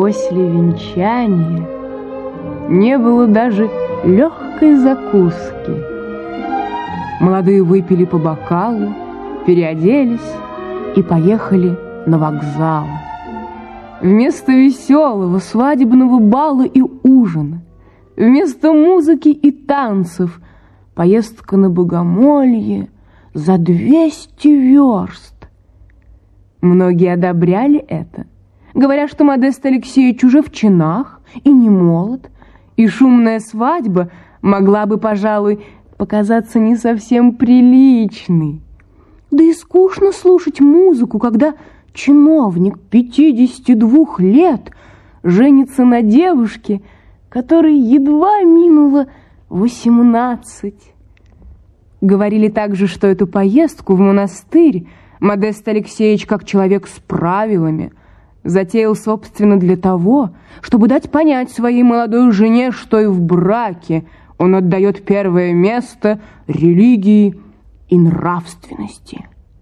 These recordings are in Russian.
После венчания не было даже легкой закуски. Молодые выпили по бокалу, переоделись и поехали на вокзал. Вместо веселого свадебного бала и ужина, вместо музыки и танцев, поездка на богомолье за 200 верст. Многие одобряли это, говоря, что Модест Алексеевич уже в чинах и не молод, и шумная свадьба могла бы, пожалуй, показаться не совсем приличной. Да и скучно слушать музыку, когда чиновник 52 лет женится на девушке, которой едва минуло 18. Говорили также, что эту поездку в монастырь Модест Алексеевич, как человек с правилами, затеял, собственно, для того, чтобы дать понять своей молодой жене, что и в браке он отдает первое место религии и нравственности.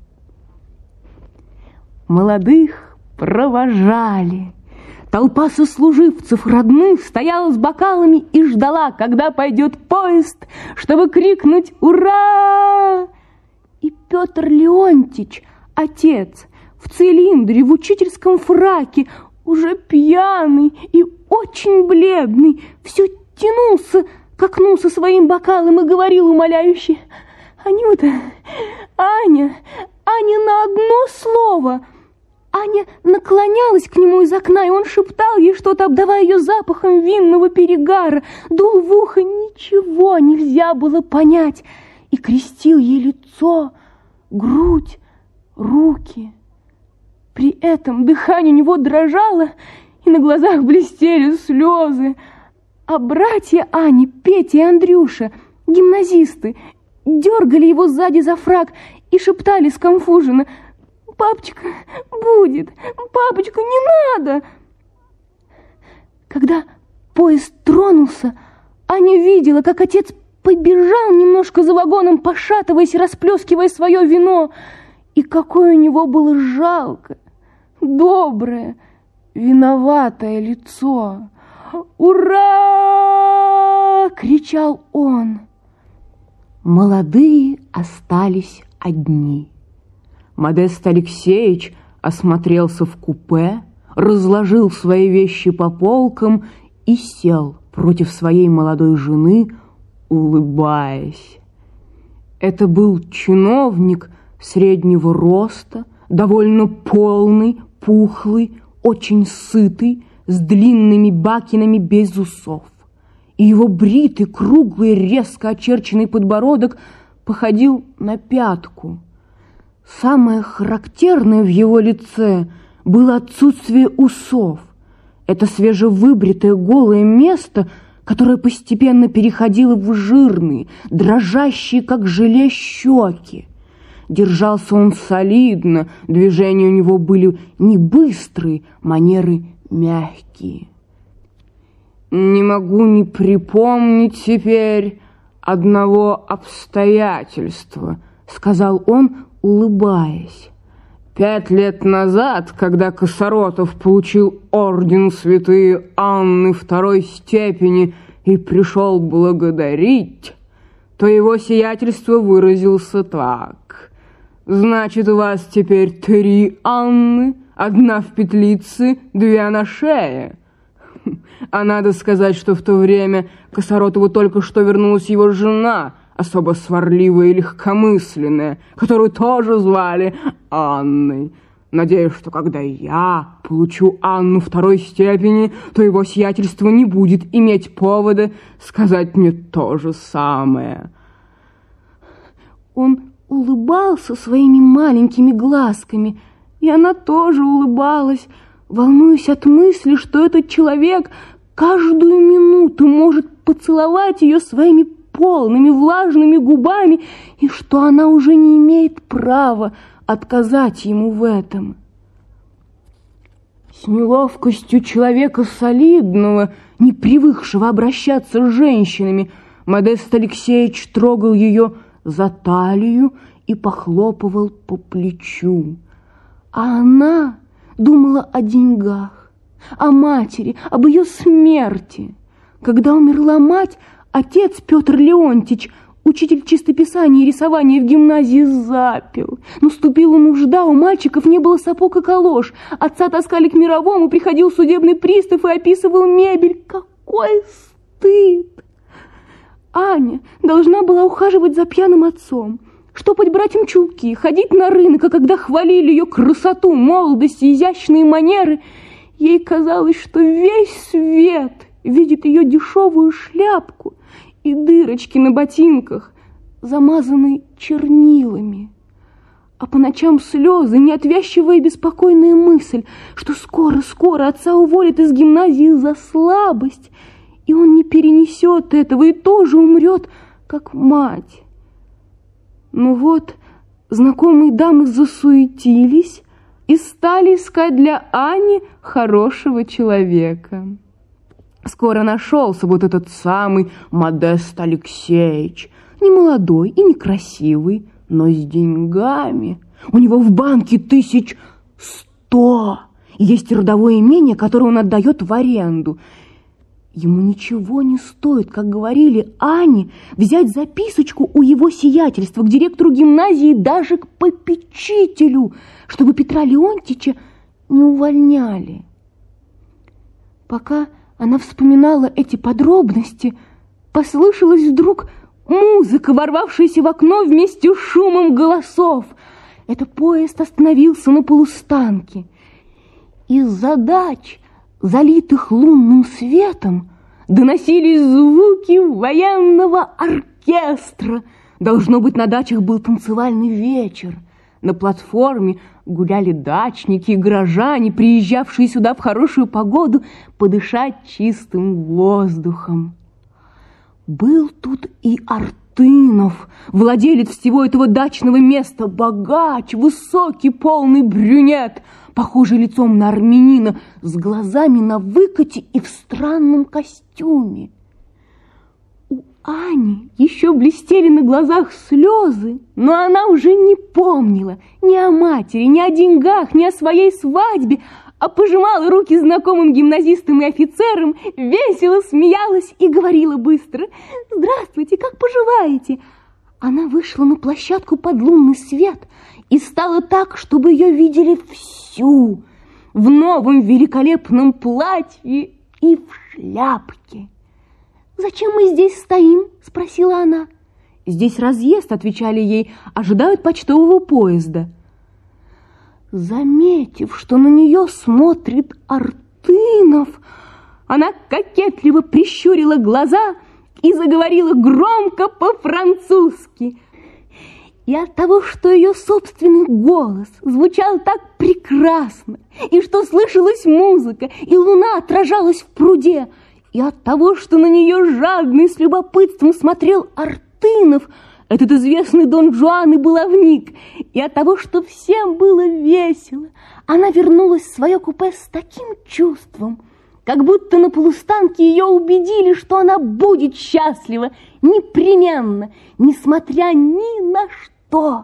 Молодых провожали. Толпа сослуживцев родных стояла с бокалами и ждала, когда пойдет поезд, чтобы крикнуть «Ура!». И Петр Леонтьич, отец, в цилиндре, в учительском фраке, уже пьяный и очень бледный, все тянулся к окну со своим бокалом и говорил умоляюще: «Анюта, Аня, на одно слово!» Аня наклонялась к нему из окна, и он шептал ей что-то, обдавая ее запахом винного перегара, дул в ухо, ничего нельзя было понять, и крестил ей лицо, грудь, руки. При этом дыхание у него дрожало, и на глазах блестели слезы. А братья Ани, Петя и Андрюша, гимназисты, дергали его сзади за фрак и шептали сконфуженно: «Папочка, будет! Папочка, не надо!» Когда поезд тронулся, Аня видела, как отец побежал немножко за вагоном, пошатываясь и расплескивая свое вино, и какое у него было жалкое, доброе, виноватое лицо. «Ура!» — кричал он. Молодые остались одни. Модест Алексеевич осмотрелся в купе, разложил свои вещи по полкам и сел против своей молодой жены, улыбаясь. Это был чиновник среднего роста, довольно полный, пухлый, очень сытый, с длинными бакинами без усов. И его бритый, круглый, резко очерченный подбородок походил на пятку. Самое характерное в его лице было отсутствие усов. Это свежевыбритое голое место, которое постепенно переходило в жирные, дрожащие, как желе, щеки. Держался он солидно, движения у него были не быстрые, манеры мягкие. «Не могу не припомнить теперь одного обстоятельства», — сказал он, улыбаясь. 5 лет назад, когда Косоротов получил орден Святой Анны II степени и пришел благодарить, то его сиятельство выразился так: «Значит, у вас теперь 3 Анны, 1 в петлице, 2 на шее». А надо сказать, что в то время Косоротову только что вернулась его жена, особо сварливая и легкомысленная, которую тоже звали Анной. Надеюсь, что когда я получу Анну 2 степени, то его сиятельство не будет иметь повода сказать мне то же самое. Он улыбался своими маленькими глазками, и она тоже улыбалась, волнуясь от мысли, что этот человек каждую минуту может поцеловать ее своими полными влажными губами, и что она уже не имеет права отказать ему в этом. С неловкостью человека солидного, не привыкшего обращаться с женщинами, Модест Алексеевич трогал ее за талию и похлопывал по плечу. А она думала о деньгах, о матери, об ее смерти. Когда умерла мать, отец Петр Леонтьич, учитель чистописания и рисования в гимназии, запил. Наступила нужда, у мальчиков не было сапог и калош. Отца таскали к мировому, приходил судебный пристав и описывал мебель. Какой стыд! Аня должна была ухаживать за пьяным отцом, штопать братьям чулки, ходить на рынок, а когда хвалили ее красоту, молодость и изящные манеры, ей казалось, что весь свет видит ее дешевую шляпку и дырочки на ботинках, замазанные чернилами. А по ночам слезы, неотвязчивая и беспокойная мысль, что скоро-скоро отца уволят из гимназии за слабость, и он не перенесет этого и тоже умрет, как мать. Ну вот, знакомые дамы засуетились и стали искать для Ани хорошего человека. Скоро нашелся вот этот самый Модест Алексеевич, не молодой и не красивый, но с деньгами. У него в банке 1100, и есть родовое имение, которое он отдает в аренду. Ему ничего не стоит, как говорили Ане, взять записочку у его сиятельства к директору гимназии, даже к попечителю, чтобы Петра Леонтьича не увольняли. Пока она вспоминала эти подробности, послышалась вдруг музыка, ворвавшаяся в окно вместе с шумом голосов. Это поезд остановился на полустанке. Из-за дач, залитых лунным светом, доносились звуки военного оркестра. Должно быть, на дачах был танцевальный вечер. На платформе гуляли дачники и горожане, приезжавшие сюда в хорошую погоду подышать чистым воздухом. Был тут и Артынов, владелец всего этого дачного места, богач, высокий, полный брюнет, похожий лицом на армянина, с глазами на выкате и в странном костюме. У Ани еще блестели на глазах слезы, но она уже не помнила ни о матери, ни о деньгах, ни о своей свадьбе, а пожимала руки знакомым гимназистам и офицерам, весело смеялась и говорила быстро: «Здравствуйте, как поживаете?» Она вышла на площадку под лунный свет и стала так, чтобы ее видели всю, в новом великолепном платье и в шляпке. «Зачем мы здесь стоим?» – спросила она. «Здесь разъезд», – отвечали ей, – «ожидают почтового поезда». Заметив, что на нее смотрит Артынов, она кокетливо прищурила глаза и заговорила громко по-французски. И от того, что ее собственный голос звучал так прекрасно, и что слышалась музыка, и луна отражалась в пруде, и от того, что на нее жадно и с любопытством смотрел Артынов, этот известный Дон Жуан и баловник, и от того, что всем было весело, она вернулась в свое купе с таким чувством, как будто на полустанке ее убедили, что она будет счастлива непременно, несмотря ни на что.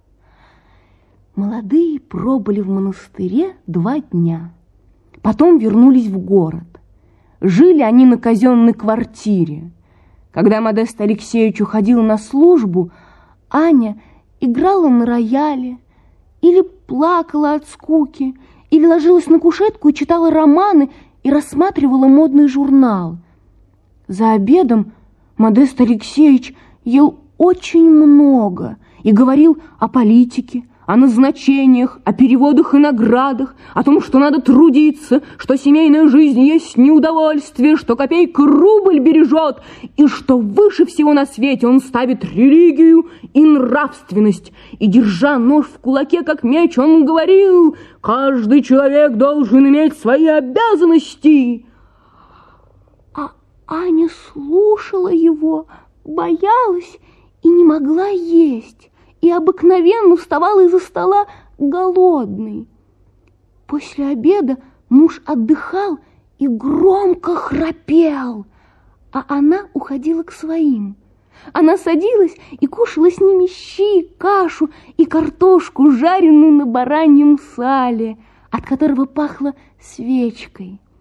Молодые пробыли в монастыре 2 дня, потом вернулись в город. Жили они на казенной квартире. Когда Модест Алексеевич уходил на службу, Аня играла на рояле, или плакала от скуки, или ложилась на кушетку и читала романы и рассматривала модный журнал. За обедом Модест Алексеевич ел очень много и говорил о политике, о назначениях, о переводах и наградах, о том, что надо трудиться, что семейная жизнь есть неудовольствие, что копейка рубль бережет, и что выше всего на свете он ставит религию и нравственность. И, держа нож в кулаке, как меч, он говорил: «Каждый человек должен иметь свои обязанности». А Аня слушала его, боялась и не могла есть, и обыкновенно вставала из-за стола голодной. После обеда муж отдыхал и громко храпел, а она уходила к своим. Она садилась и кушала с ними щи, кашу и картошку, жареную на бараньем сале, от которого пахло свечкой.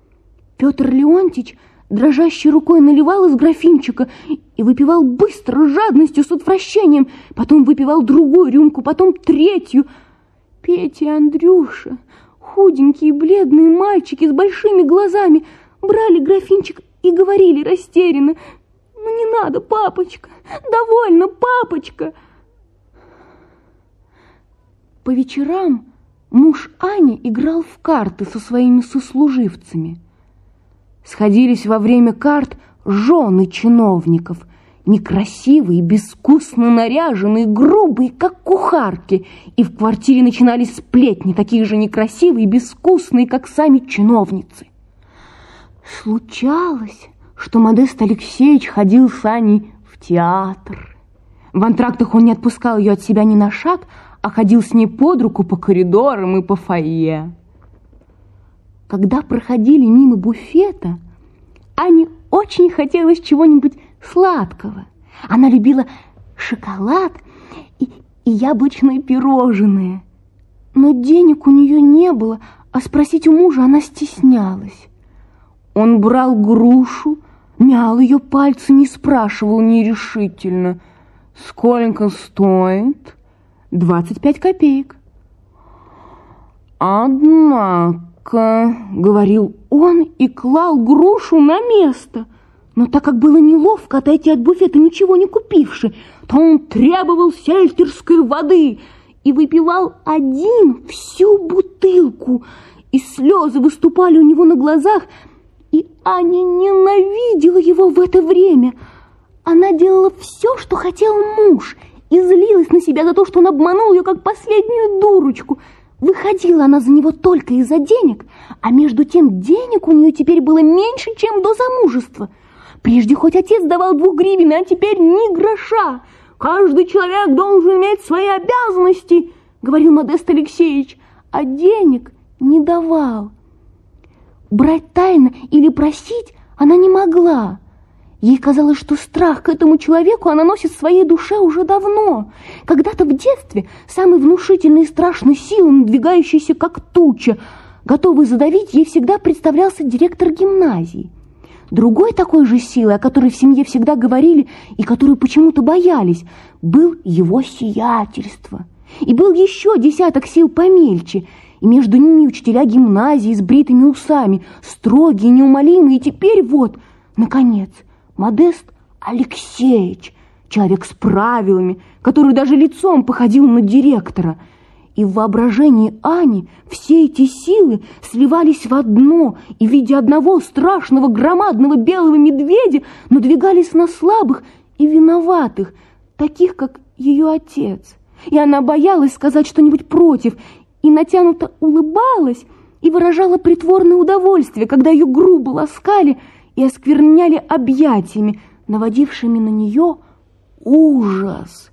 Петр Леонтьич дрожащей рукой наливал из графинчика и выпивал быстро, с жадностью, с отвращением. Потом выпивал другую рюмку, потом третью. Петя и Андрюша, худенькие бледные мальчики с большими глазами, брали графинчик и говорили растерянно: «Ну не надо, папочка, довольно, папочка». По вечерам муж Ани играл в карты со своими сослуживцами. Сходились во время карт жены чиновников, некрасивые, безвкусно наряженные, грубые, как кухарки, и в квартире начинались сплетни, такие же некрасивые и безвкусные, как сами чиновницы. Случалось, что Модест Алексеевич ходил с Аней в театр. В антрактах он не отпускал ее от себя ни на шаг, а ходил с ней под руку по коридорам и по фойе. Когда проходили мимо буфета, Ане очень хотелось чего-нибудь сладкого. Она любила шоколад и яблочные пирожные. Но денег у нее не было, а спросить у мужа она стеснялась. Он брал грушу, мял ее пальцами и спрашивал нерешительно: «Сколько стоит?» 25 копеек. «Однако», — говорил он и клал грушу на место. Но так как было неловко отойти от буфета, ничего не купивши, то он требовал сельтерской воды и выпивал один всю бутылку, и слезы выступали у него на глазах, и Аня ненавидела его в это время. Она делала все, что хотел муж, и злилась на себя за то, что он обманул ее, как последнюю дурочку. Выходила она за него только из-за денег, а между тем денег у нее теперь было меньше, чем до замужества. Прежде хоть отец давал 2 гривен, а теперь ни гроша. «Каждый человек должен иметь свои обязанности», — говорил Модест Алексеевич, а денег не давал. Брать тайно или просить она не могла. Ей казалось, что страх к этому человеку она носит в своей душе уже давно. Когда-то в детстве самой внушительной и страшной силой, надвигающейся как туча, готовый задавить, ей всегда представлялся директор гимназии. Другой такой же силой, о которой в семье всегда говорили и которую почему-то боялись, был его сиятельство. И был еще десяток сил помельче, и между ними учителя гимназии с бритыми усами, строгие, неумолимые, и теперь вот, наконец, Модест Алексеевич, человек с правилами, который даже лицом походил на директора. И в воображении Ани все эти силы сливались в одно, и в виде одного страшного громадного белого медведя надвигались на слабых и виноватых, таких, как ее отец. И она боялась сказать что-нибудь против, и натянуто улыбалась, и выражала притворное удовольствие, когда ее грубо ласкали и оскверняли объятиями, наводившими на нее ужас.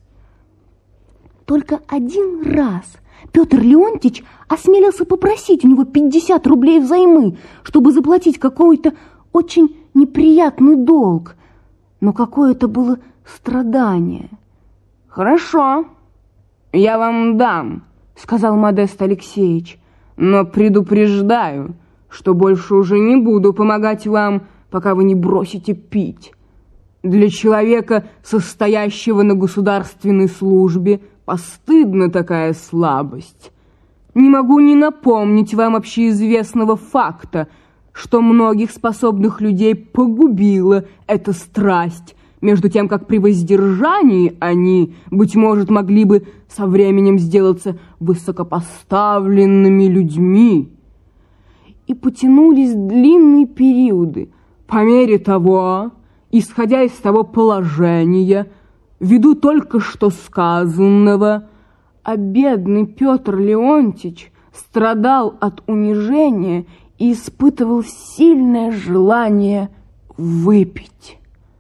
Только один раз Петр Леонтьич осмелился попросить у него 50 рублей взаймы, чтобы заплатить какой-то очень неприятный долг. Но какое это было страдание. «Хорошо, я вам дам», — сказал Модест Алексеевич, «но предупреждаю, что больше уже не буду помогать вам, пока вы не бросите пить. Для человека, состоящего на государственной службе, постыдна такая слабость. Не могу не напомнить вам общеизвестного факта, что многих способных людей погубила эта страсть, между тем, как при воздержании они, быть может, могли бы со временем сделаться высокопоставленными людьми». И потянулись длинные периоды. По мере того, исходя из того положения, ввиду только что сказанного, а бедный Петр Леонтьич страдал от унижения и испытывал сильное желание выпить.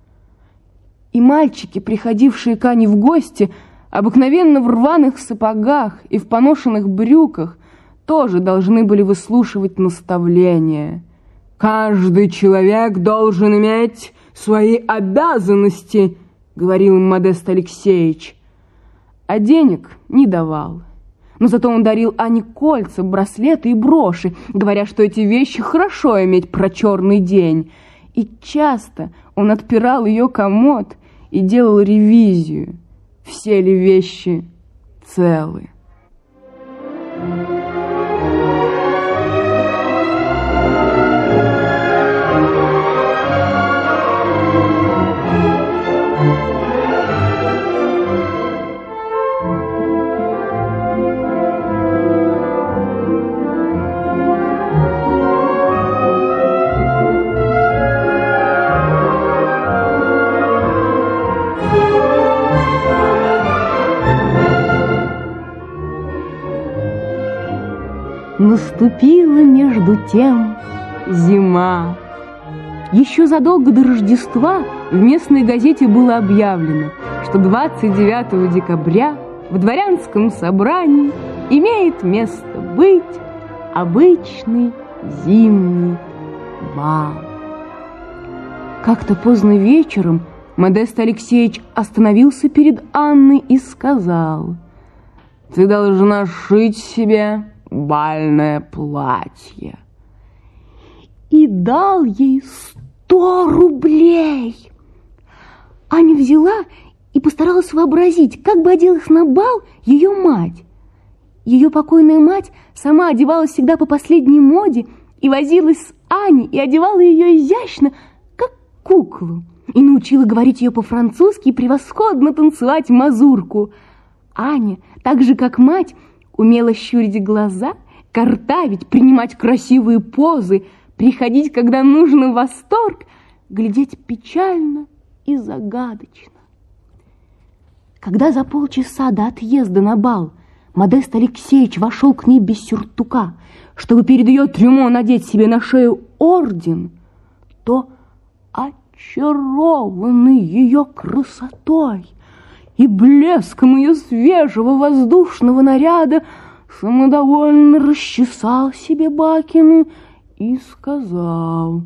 И мальчики, приходившие к Ане в гости, обыкновенно в рваных сапогах и в поношенных брюках, тоже должны были выслушивать наставления. «Каждый человек должен иметь свои обязанности», — говорил им Модест Алексеевич. А денег не давал. Но зато он дарил Ане кольца, браслеты и броши, говоря, что эти вещи хорошо иметь про черный день. И часто он отпирал ее комод и делал ревизию, все ли вещи целы. Наступила между тем зима. Еще задолго до Рождества в местной газете было объявлено, что 29 декабря в дворянском собрании имеет место быть обычный зимний бал. Как-то поздно вечером Модест Алексеевич остановился перед Анной и сказал: «Ты должна шить себе бальное платье». И дал ей 100 рублей. Аня взяла и постаралась вообразить, как бы оделась на бал ее мать. Ее покойная мать сама одевалась всегда по последней моде и возилась с Аней и одевала ее изящно, как куклу, и научила говорить ее по-французски и превосходно танцевать мазурку. Аня, так же как мать, умела щурить глаза, картавить, принимать красивые позы, приходить, когда нужно, в восторг, глядеть печально и загадочно. Когда за полчаса до отъезда на бал Модест Алексеевич вошел к ней без сюртука, чтобы перед ее трюмо надеть себе на шею орден, то, очарованный ее красотой и блеском ее свежего воздушного наряда, самодовольно расчесал себе бакины и сказал: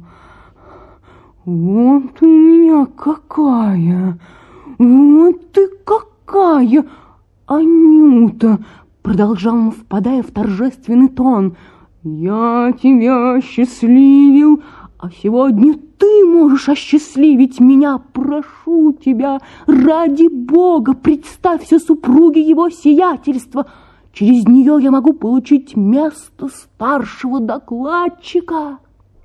«Вот у меня какая, вот ты какая, Анюта!» Продолжал он, впадая в торжественный тон: «Я тебя осчастливил, а сегодня ты можешь осчастливить меня. Прошу тебя, ради Бога, представься супруге его сиятельства. Через нее я могу получить место старшего докладчика».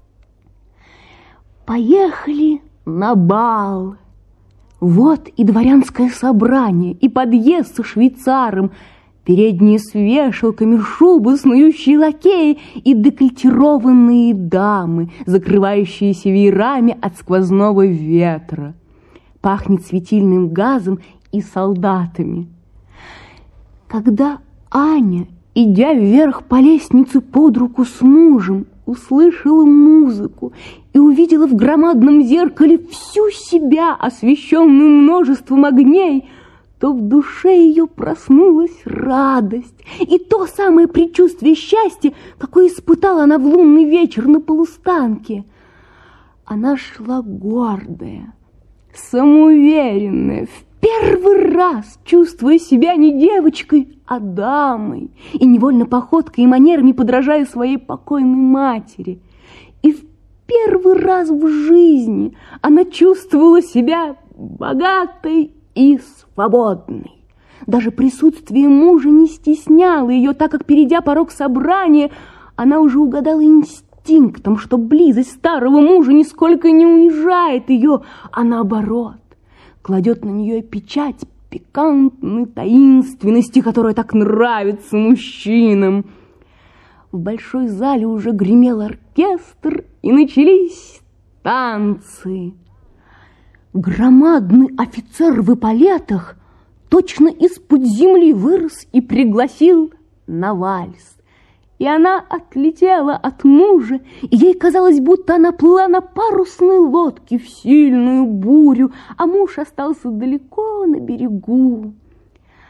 Поехали на бал. Вот и дворянское собрание, и подъезд со швейцаром, передние с вешалками, шубы, снующие лакеи и декольтированные дамы, закрывающиеся веерами от сквозного ветра. Пахнет светильным газом и солдатами. Когда Аня, идя вверх по лестнице под руку с мужем, услышала музыку и увидела в громадном зеркале всю себя, освещенную множеством огней, то в душе ее проснулась радость и то самое предчувствие счастья, какое испытала она в лунный вечер на полустанке. Она шла гордая, самоуверенная, в первый раз чувствуя себя не девочкой, а дамой, и невольно походкой и манерами подражая своей покойной матери. И в первый раз в жизни она чувствовала себя богатой и свободной. Даже присутствие мужа не стесняло ее, так как, перейдя порог собрания, она уже угадала инстинктом, что близость старого мужа нисколько не унижает ее, а наоборот, кладет на нее печать пикантной таинственности, которая так нравится мужчинам. В большой зале уже гремел оркестр, и начались танцы. Громадный офицер в эполетах точно из-под земли вырос и пригласил на вальс. И она отлетела от мужа, и ей казалось, будто она плыла на парусной лодке в сильную бурю, а муж остался далеко на берегу.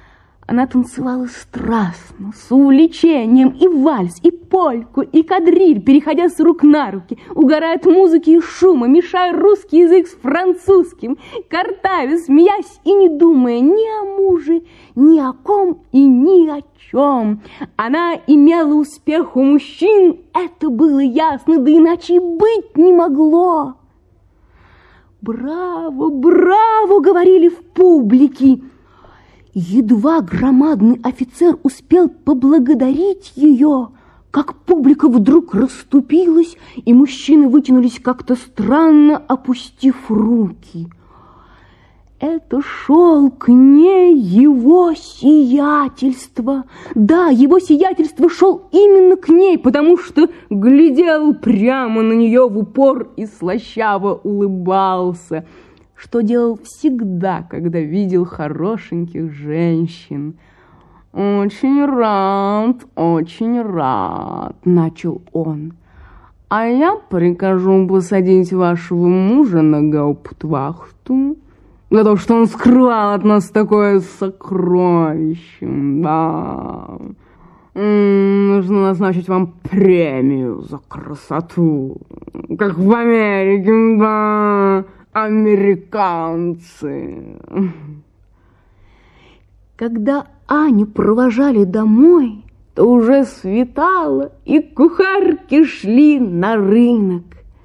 Она танцевала страстно, с увлечением, и вальс, и польку, и кадриль, переходя с рук на руки, угорая от музыки и шума, мешая русский язык с французским, картавя, смеясь и не думая ни о муже, ни о ком и ни о чем. Она имела успех у мужчин, это было ясно, да иначе и быть не могло. «Браво, браво!» — говорили в публике. Едва громадный офицер успел поблагодарить ее, как публика вдруг расступилась, и мужчины вытянулись как-то странно, опустив руки. Это шел к ней его сиятельство. Да, его сиятельство шел именно к ней, потому что глядел прямо на нее в упор и слащаво улыбался, что делал всегда, когда видел хорошеньких женщин. очень рад», — начал он. «А я прикажу посадить вашего мужа на гауптвахту за то, что он скрывал от нас такое сокровище. Да. Нужно назначить вам премию за красоту, как в Америке, да, американцы». Когда Аню провожали домой, то уже светало, и кухарки шли на рынок.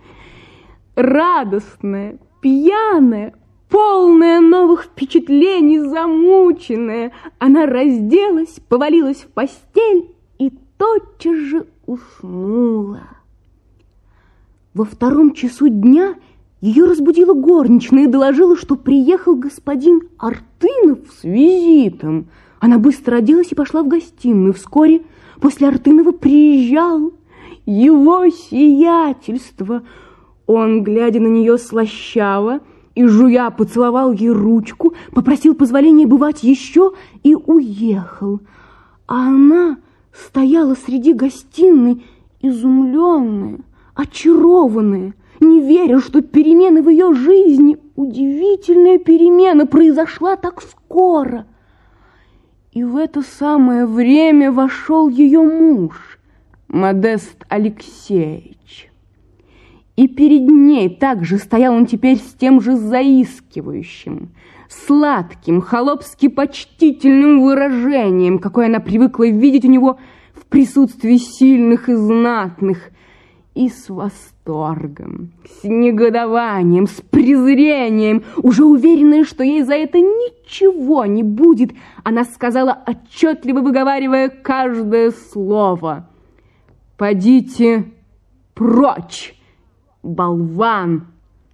Радостная, пьяная, полная новых впечатлений, замученная, она разделась, повалилась в постель и тотчас же уснула. Во 2 часу дня ее разбудила горничная и доложила, что приехал господин Артынов с визитом. Она быстро оделась и пошла в гостиную. Вскоре после Артынова приезжал его сиятельство. Он, глядя на нее слащаво и жуя, поцеловал ей ручку, попросил позволения бывать еще и уехал. А она стояла среди гостиной, изумленная, очарованная, не веря, что перемена в ее жизни, удивительная перемена, произошла так скоро. И в это самое время вошел ее муж, Модест Алексеевич. И перед ней также стоял он теперь с тем же заискивающим, сладким, холопски почтительным выражением, какое она привыкла видеть у него в присутствии сильных и знатных, и с восторгом, с негодованием, с презрением, уже уверенная, что ей за это ничего не будет, она сказала, отчетливо выговаривая каждое слово: «Подите прочь, болван!»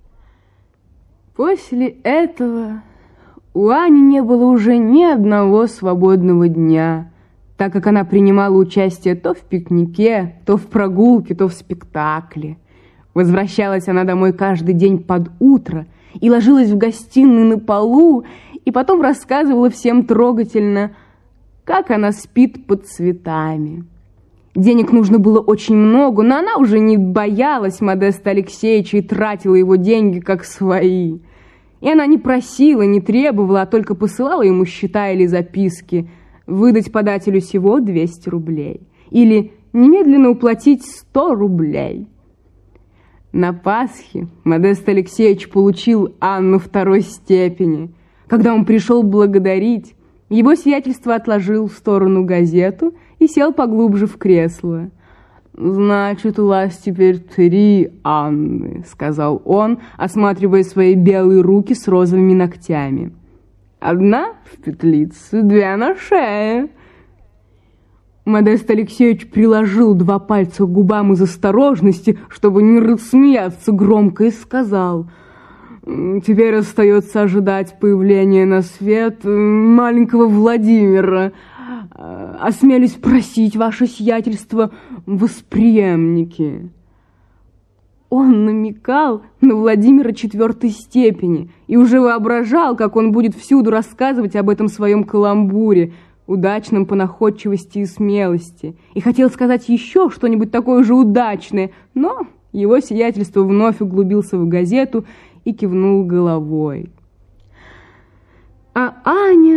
После этого у Ани не было уже ни одного свободного дня, так как она принимала участие то в пикнике, то в прогулке, то в спектакле. Возвращалась она домой каждый день под утро и ложилась в гостиной на полу, и потом рассказывала всем трогательно, как она спит под цветами. Денег нужно было очень много, но она уже не боялась Модеста Алексеевича и тратила его деньги как свои. И она не просила, не требовала, а только посылала ему счета или записки: выдать подателю сего 200 рублей или немедленно уплатить 100 рублей. На Пасхе Модест Алексеевич получил Анну 2-й степени. Когда он пришел благодарить, его сиятельство отложил в сторону газету и сел поглубже в кресло. «Значит, у вас теперь 3 Анны», — сказал он, осматривая свои белые руки с розовыми ногтями. «1 в петлице, 2 на шее». Модест Алексеевич приложил 2 пальца к губам из осторожности, чтобы не рассмеяться громко, и сказал: «Теперь остается ожидать появления на свет маленького Владимира. Осмелюсь просить ваше сиятельство восприемники». Он намекал на Владимира 4-й степени и уже воображал, как он будет всюду рассказывать об этом своем каламбуре, удачном по находчивости и смелости, и хотел сказать еще что-нибудь такое же удачное, но его сиятельство вновь углубился в газету и кивнул головой. А Аня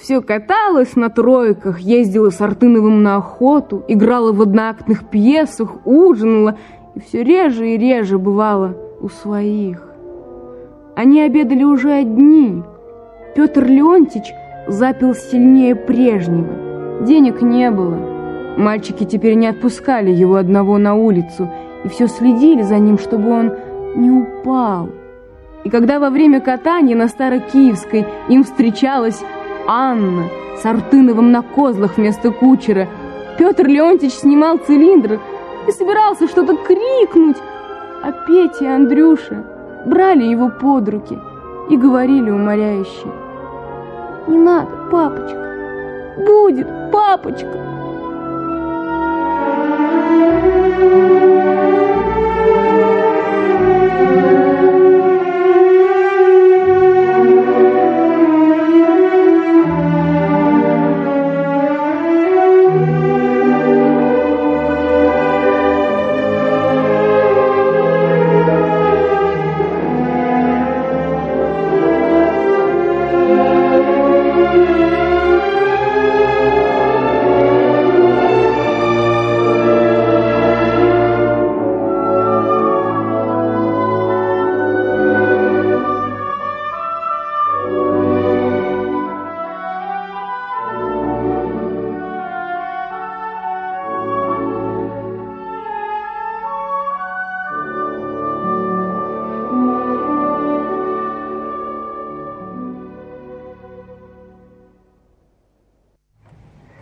все каталась на тройках, ездила с Артыновым на охоту, играла в одноактных пьесах, ужинала и все реже и реже бывала у своих. Они обедали уже одни. Петр Леонтьич запил сильнее прежнего. Денег не было. Мальчики теперь не отпускали его одного на улицу и все следили за ним, чтобы он не упал. И когда во время катания на Старокиевской им встречалась Анна с Артыновым на козлах вместо кучера, Петр Леонтьич снимал цилиндр и собирался что-то крикнуть, а Петя и Андрюша брали его под руки и говорили умоляюще: «Не надо, папочка, будет, папочка».